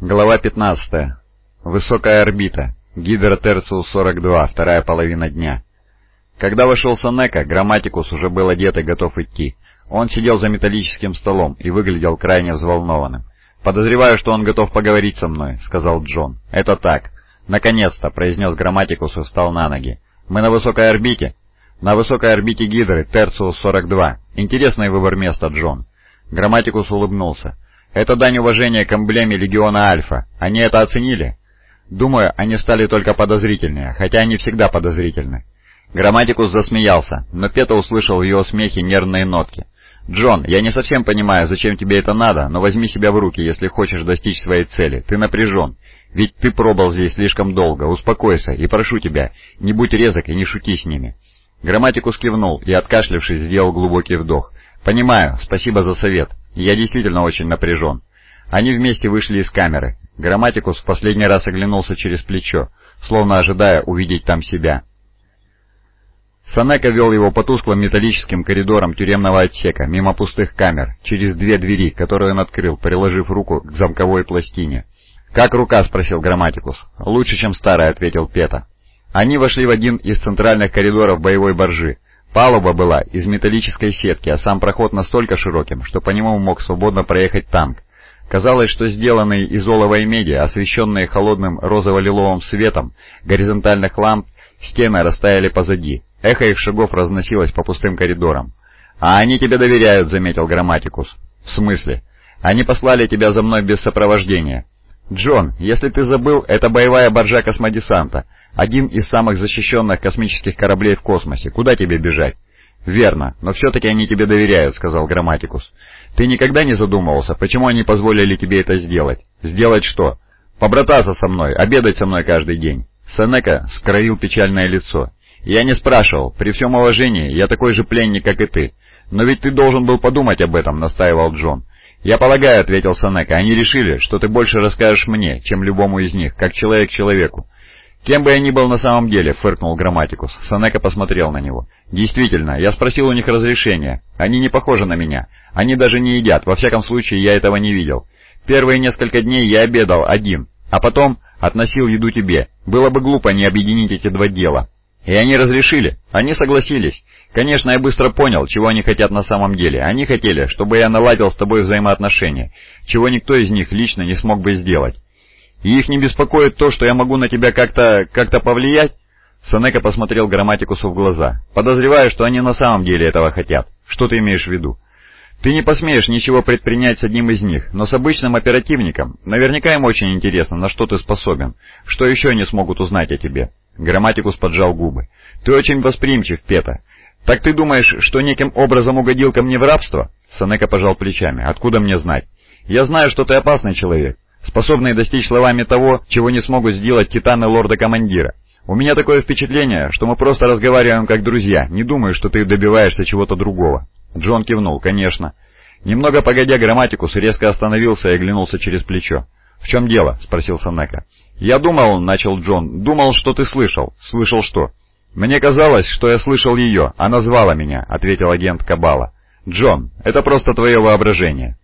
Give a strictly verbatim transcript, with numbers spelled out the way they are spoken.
Глава пятнадцатая. Высокая орбита. Гидра Терциус сорок два. Вторая половина дня. Когда вошел Сенека, Грамматикус уже был одет и готов идти. Он сидел за металлическим столом и выглядел крайне взволнованным. «Подозреваю, что он готов поговорить со мной», — сказал Джон. «Это так». «Наконец-то», — произнес Грамматикус и встал на ноги. «Мы на высокой орбите?» «На высокой орбите Гидры, Терциус сорок два. Интересный выбор места, Джон». Грамматикус улыбнулся. «Это дань уважения к эмблеме Легиона Альфа. Они это оценили?» «Думаю, они стали только подозрительнее, хотя они всегда подозрительны». Грамматикус засмеялся, но Пета услышал в его смехе нервные нотки. «Джон, я не совсем понимаю, зачем тебе это надо, но возьми себя в руки, если хочешь достичь своей цели. Ты напряжен. Ведь ты пробыл здесь слишком долго. Успокойся и прошу тебя, не будь резок и не шути с ними». Грамматикус кивнул и, откашлявшись, сделал глубокий вдох. «Понимаю, спасибо за совет. Я действительно очень напряжен». Они вместе вышли из камеры. Грамматикус в последний раз оглянулся через плечо, словно ожидая увидеть там себя. Сенека вел его по тусклым металлическим коридорам тюремного отсека, мимо пустых камер, через две двери, которые он открыл, приложив руку к замковой пластине. «Как рука?» — спросил Грамматикус. «Лучше, чем старая», — ответил Пета. Они вошли в один из центральных коридоров боевой баржи. Палуба была из металлической сетки, а сам проход настолько широким, что по нему мог свободно проехать танк. Казалось, что сделанные из олова и меди, освещенные холодным розово-лиловым светом горизонтальных ламп, стены растаяли позади. Эхо их шагов разносилось по пустым коридорам. «А они тебе доверяют», — заметил Грамматикус. «В смысле?» «Они послали тебя за мной без сопровождения». «Джон, если ты забыл, это боевая баржа космодесанта, один из самых защищенных космических кораблей в космосе. Куда тебе бежать?» «Верно, но все-таки они тебе доверяют», — сказал Грамматикус. «Ты никогда не задумывался, почему они позволили тебе это сделать?» «Сделать что?» «Побрататься со мной, обедать со мной каждый день». Сенека скривил печальное лицо. «Я не спрашивал. При всем уважении, я такой же пленник, как и ты. Но ведь ты должен был подумать об этом», — настаивал Джон. «Я полагаю», — ответил Сенека, — «они решили, что ты больше расскажешь мне, чем любому из них, как человек человеку». «Кем бы я ни был на самом деле», — фыркнул Грамматикус. Сенека посмотрел на него. «Действительно, я спросил у них разрешения. Они не похожи на меня. Они даже не едят, во всяком случае я этого не видел. Первые несколько дней я обедал один, а потом относил еду тебе. Было бы глупо не объединить эти два дела». «И они разрешили? Они согласились. Конечно, я быстро понял, чего они хотят на самом деле. Они хотели, чтобы я наладил с тобой взаимоотношения, чего никто из них лично не смог бы сделать. И их не беспокоит то, что я могу на тебя как-то... как-то повлиять?» Сенека посмотрел Грамматикусу в глаза. «Подозреваю, что они на самом деле этого хотят. Что ты имеешь в виду?» «Ты не посмеешь ничего предпринять с одним из них, но с обычным оперативником. Наверняка им очень интересно, на что ты способен. Что еще они смогут узнать о тебе?» Грамматикус поджал губы. «Ты очень восприимчив, Пета. Так ты думаешь, что неким образом угодил ко мне в рабство?» Сенека пожал плечами. «Откуда мне знать? Я знаю, что ты опасный человек, способный достичь словами того, чего не смогут сделать титаны лорда-командира. У меня такое впечатление, что мы просто разговариваем как друзья. Не думаю, что ты добиваешься чего-то другого». Джон кивнул. «Конечно». Немного погодя, Грамматикус резко остановился и оглянулся через плечо. «В чем дело?» — спросил Сенека. «Я думал, — начал Джон, — думал, что ты слышал». «Слышал что?» «Мне казалось, что я слышал ее. Она звала меня», — ответил агент Кабала. «Джон, это просто твое воображение».